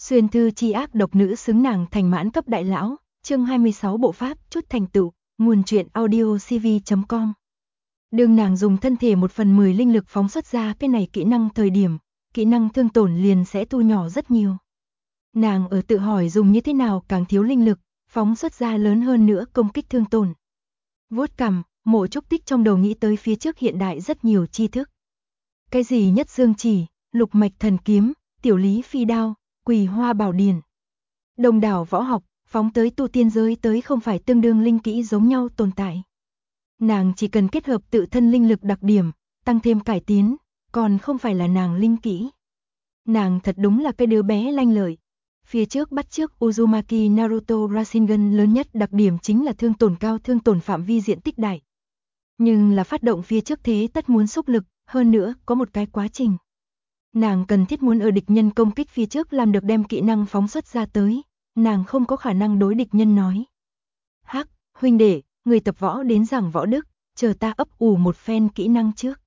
Xuyên thư chi ác độc nữ xứng nàng thành mãn cấp đại lão, chương 26 bộ pháp chút thành tựu, nguồn truyện audio cv.com. Đường nàng dùng thân thể 1/10 linh lực phóng xuất ra cái này kỹ năng thời điểm, kỹ năng thương tổn liền sẽ thu nhỏ rất nhiều. Nàng ở tự hỏi dùng như thế nào càng thiếu linh lực, phóng xuất ra lớn hơn nữa công kích thương tổn. Vuốt cằm, Mộ Trúc Tích trong đầu nghĩ tới phía trước hiện đại rất nhiều tri thức. Cái gì nhất dương chỉ, lục mạch thần kiếm, tiểu lý phi đao, quỳ hoa bảo điển. Đồng đảo võ học, phóng tới tu tiên giới tới không phải tương đương linh kỹ giống nhau tồn tại. Nàng chỉ cần kết hợp tự thân linh lực đặc điểm, tăng thêm cải tiến, còn không phải là nàng linh kỹ. Nàng thật đúng là cái đứa bé lanh lợi. Phía trước bắt chước Uzumaki Naruto Rasengan lớn nhất đặc điểm chính là thương tổn cao, thương tổn phạm vi diện tích đại. Nhưng là phát động phía trước thế tất muốn xúc lực, hơn nữa có một cái quá trình. Nàng cần thiết muốn ở địch nhân công kích phía trước làm được đem kỹ năng phóng xuất ra tới, nàng không có khả năng đối địch nhân nói. Hắc, huynh đệ, người tập võ đến giảng võ đức, chờ ta ấp ủ một phen kỹ năng trước.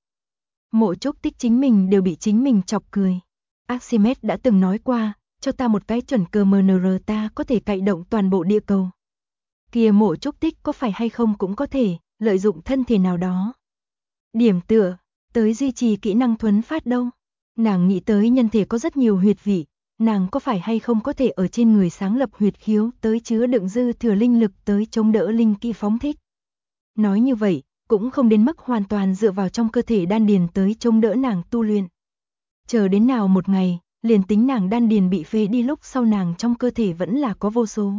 Mộ Trúc Tích chính mình đều bị chính mình chọc cười. Archimedes đã từng nói qua, cho ta một cái chuẩn cơ MNR ta có thể cậy động toàn bộ địa cầu. Kia Mộ Trúc Tích có phải hay không cũng có thể, lợi dụng thân thể nào đó. Điểm tựa, tới duy trì kỹ năng thuấn phát đâu. Nàng nghĩ tới nhân thể có rất nhiều huyệt vị, nàng có phải hay không có thể ở trên người sáng lập huyệt khiếu tới chứa đựng dư thừa linh lực tới chống đỡ linh kỹ phóng thích. Nói như vậy, cũng không đến mức hoàn toàn dựa vào trong cơ thể đan điền tới chống đỡ nàng tu luyện. Chờ đến nào một ngày, liền tính nàng đan điền bị phế đi lúc sau nàng trong cơ thể vẫn là có vô số.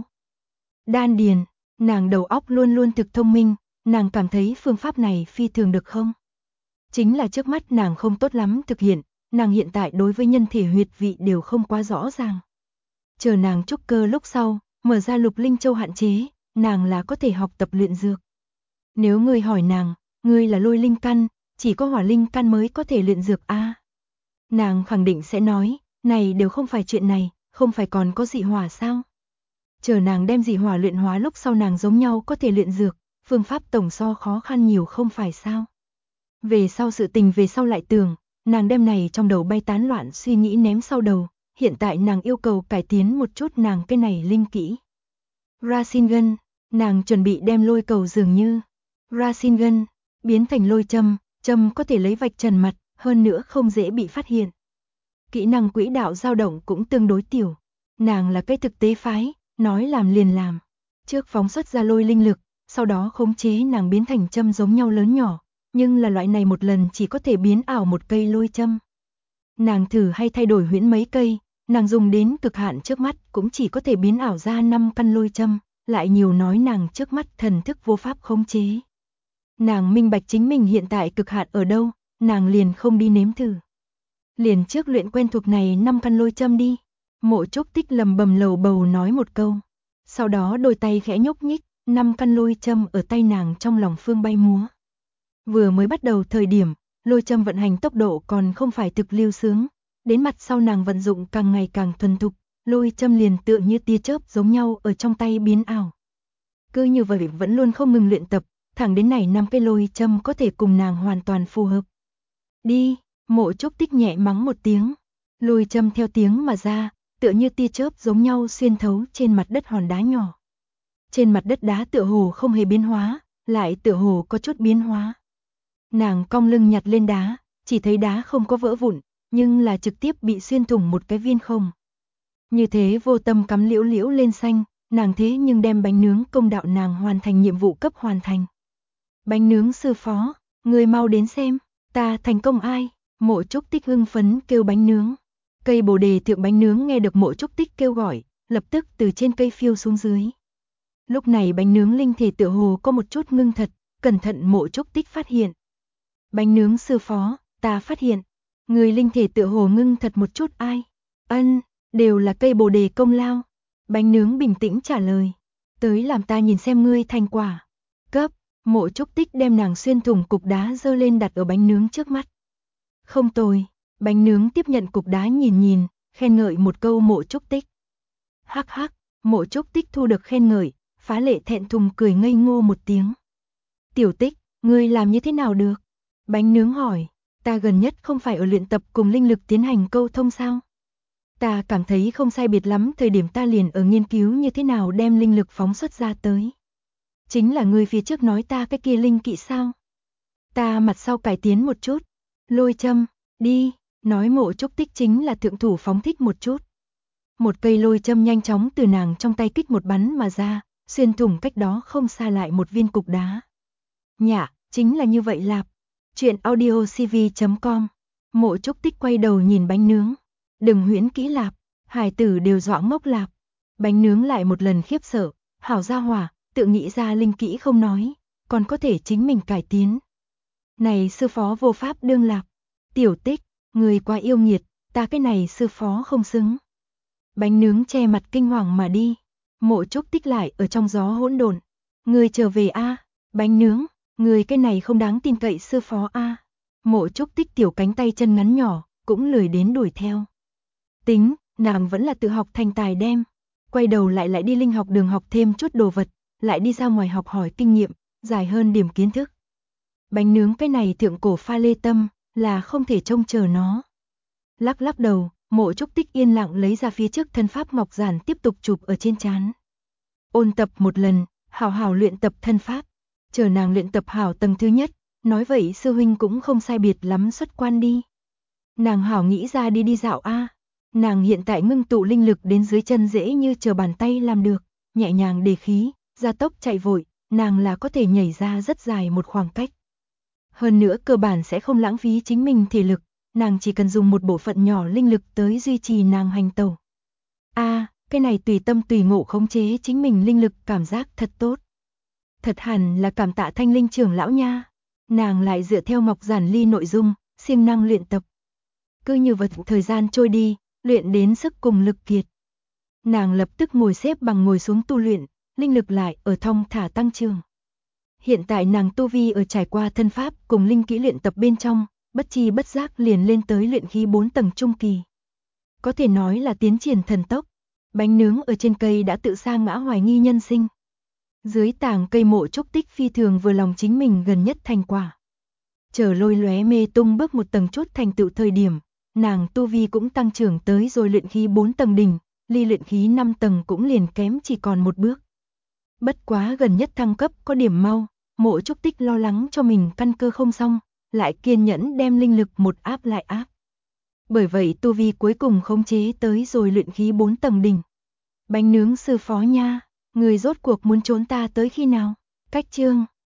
Đan điền, nàng đầu óc luôn luôn thực thông minh, nàng cảm thấy phương pháp này phi thường được không? Chính là trước mắt nàng không tốt lắm thực hiện, nàng hiện tại đối với nhân thể huyệt vị đều không quá rõ ràng. Chờ nàng trúc cơ lúc sau, mở ra lục linh châu hạn chế, nàng là có thể học tập luyện dược. Nếu ngươi hỏi nàng, ngươi là lôi linh căn, chỉ có hỏa linh căn mới có thể luyện dược a. Nàng khẳng định sẽ nói, này đều không phải chuyện này, không phải còn có dị hỏa sao? Chờ nàng đem dị hỏa luyện hóa lúc sau nàng giống nhau có thể luyện dược, phương pháp tổng so khó khăn nhiều không phải sao? Về sau sự tình về sau lại tưởng, nàng đem này trong đầu bay tán loạn suy nghĩ ném sau đầu, hiện tại nàng yêu cầu cải tiến một chút nàng cái này linh kỹ. Rasengan, nàng chuẩn bị đem lôi cầu dường như Rasengan biến thành lôi châm, châm có thể lấy vạch trần mặt, hơn nữa không dễ bị phát hiện. Kỹ năng quỹ đạo dao động cũng tương đối tiểu, nàng là cái thực tế phái, nói làm liền làm. Trước phóng xuất ra lôi linh lực, sau đó khống chế nàng biến thành châm giống nhau lớn nhỏ, nhưng là loại này một lần chỉ có thể biến ảo một cây lôi châm. Nàng thử hay thay đổi huyễn mấy cây, nàng dùng đến cực hạn trước mắt cũng chỉ có thể biến ảo ra 5 căn lôi châm, lại nhiều nói nàng trước mắt thần thức vô pháp khống chế. Nàng minh bạch chính mình hiện tại cực hạn ở đâu, nàng liền không đi nếm thử. Liền trước luyện quen thuộc này 5 căn lôi châm đi. Mộ Trúc Tích lầm bầm lầu bầu nói một câu. Sau đó đôi tay khẽ nhúc nhích, 5 căn lôi châm ở tay nàng trong lòng phương bay múa. Vừa mới bắt đầu thời điểm, lôi châm vận hành tốc độ còn không phải thực lưu sướng. Đến mặt sau nàng vận dụng càng ngày càng thuần thục, lôi châm liền tựa như tia chớp giống nhau ở trong tay biến ảo. Cứ như vậy vẫn luôn không ngừng luyện tập, thẳng đến này 5 cái lôi châm có thể cùng nàng hoàn toàn phù hợp. Đi, Mộ Trúc Tích nhẹ mắng một tiếng, lôi châm theo tiếng mà ra, tựa như tia chớp giống nhau xuyên thấu trên mặt đất hòn đá nhỏ. Trên mặt đất đá tựa hồ không hề biến hóa, lại tựa hồ có chút biến hóa. Nàng cong lưng nhặt lên đá, chỉ thấy đá không có vỡ vụn, nhưng là trực tiếp bị xuyên thủng một cái viên không. Như thế vô tâm cắm liễu liễu lên xanh, nàng thế nhưng đem bánh nướng công đạo nàng hoàn thành nhiệm vụ cấp hoàn thành. Bánh nướng sư phó, người mau đến xem, ta thành công ai? Mộ Trúc Tích hưng phấn kêu bánh nướng. Cây bồ đề thượng bánh nướng nghe được Mộ Trúc Tích kêu gọi, lập tức từ trên cây phiêu xuống dưới. Lúc này bánh nướng linh thể tựa hồ có một chút ngưng thật, cẩn thận Mộ Trúc Tích phát hiện. Bánh nướng sư phó, ta phát hiện, người linh thể tựa hồ ngưng thật một chút ai? Ân, đều là cây bồ đề công lao. Bánh nướng bình tĩnh trả lời, tới làm ta nhìn xem ngươi thành quả. Cấp, Mộ Trúc Tích đem nàng xuyên thủng cục đá dơ lên đặt ở bánh nướng trước mắt. Không tồi, bánh nướng tiếp nhận cục đá nhìn nhìn, khen ngợi một câu Mộ Trúc Tích. Hắc hắc, Mộ Trúc Tích thu được khen ngợi, phá lệ thẹn thùng cười ngây ngô một tiếng. Tiểu Tích, ngươi làm như thế nào được? Bánh nướng hỏi, ta gần nhất không phải ở luyện tập cùng linh lực tiến hành câu thông sao? Ta cảm thấy không sai biệt lắm, thời điểm ta liền ở nghiên cứu như thế nào đem linh lực phóng xuất ra tới. Chính là ngươi phía trước nói ta cái kia linh kỵ sao? Ta mặt sau cải tiến một chút. Lôi châm, đi, nói Mộ Trúc Tích chính là thượng thủ phóng thích một chút. Một cây lôi châm nhanh chóng từ nàng trong tay kích một bắn mà ra, xuyên thủng cách đó không xa lại một viên cục đá. Nhả, chính là như vậy lạp. Chuyện audiocv.com. Mộ Trúc Tích quay đầu nhìn bánh nướng. Đừng huyễn kỹ lạp, hài tử đều dọa ngốc lạp. Bánh nướng lại một lần khiếp sợ, hảo gia hỏa, tự nghĩ ra linh kỹ không nói, còn có thể chính mình cải tiến. Này sư phó vô pháp đương lạp. Tiểu Tích, người quá yêu nghiệt, ta cái này sư phó không xứng. Bánh nướng che mặt kinh hoàng mà đi. Mộ Trúc Tích lại ở trong gió hỗn độn. Người trở về a, bánh nướng, người cái này không đáng tin cậy sư phó a. Mộ Trúc Tích tiểu cánh tay chân ngắn nhỏ, cũng lười đến đuổi theo. Tính, nàng vẫn là tự học thành tài đem. Quay đầu lại đi linh học đường học thêm chút đồ vật, lại đi ra ngoài học hỏi kinh nghiệm, dài hơn điểm kiến thức. Bánh nướng cái này thượng cổ pha lê tâm, là không thể trông chờ nó. Lắc lắc đầu, Mộ Trúc Tích yên lặng lấy ra phía trước thân pháp ngọc giản tiếp tục chụp ở trên trán. Ôn tập một lần, hảo hảo luyện tập thân pháp. Chờ nàng luyện tập hảo tầng thứ nhất, nói vậy sư huynh cũng không sai biệt lắm xuất quan đi. Nàng hảo nghĩ ra đi dạo a. Nàng hiện tại ngưng tụ linh lực đến dưới chân dễ như chờ bàn tay làm được, nhẹ nhàng đề khí, gia tốc chạy vội, nàng là có thể nhảy ra rất dài một khoảng cách. Hơn nữa cơ bản sẽ không lãng phí chính mình thể lực, nàng chỉ cần dùng một bộ phận nhỏ linh lực tới duy trì nàng hành tẩu. Cái này tùy tâm tùy ngộ khống chế chính mình linh lực cảm giác thật tốt. Thật hẳn là cảm tạ Thanh Linh trưởng lão nha. Nàng lại dựa theo ngọc giản ly nội dung, siêng năng luyện tập. Cứ như vậy thời gian trôi đi, luyện đến sức cùng lực kiệt. Nàng lập tức ngồi xếp bằng ngồi xuống tu luyện, linh lực lại ở thong thả tăng trưởng. Hiện tại nàng tu vi ở trải qua thân pháp cùng linh kỹ luyện tập bên trong, bất chi bất giác liền lên tới luyện khí 4 tầng trung kỳ. Có thể nói là tiến triển thần tốc. Bánh nướng ở trên cây đã tự sa ngã hoài nghi nhân sinh. Dưới tảng cây Mộ Trúc Tích phi thường vừa lòng chính mình gần nhất thành quả. Chờ lôi lóe mê tung bước một tầng chút thành tựu thời điểm, nàng tu vi cũng tăng trưởng tới rồi luyện khí 4 tầng đỉnh, ly luyện khí 5 tầng cũng liền kém chỉ còn một bước. Bất quá gần nhất thăng cấp có điểm mau, Mộ Trúc Tích lo lắng cho mình căn cơ không xong, lại kiên nhẫn đem linh lực một áp lại áp. Bởi vậy tu vi cuối cùng khống chế tới rồi luyện khí 4 tầng đỉnh. Bánh nướng sư phó nha, người rốt cuộc muốn trốn ta tới khi nào? Cách chương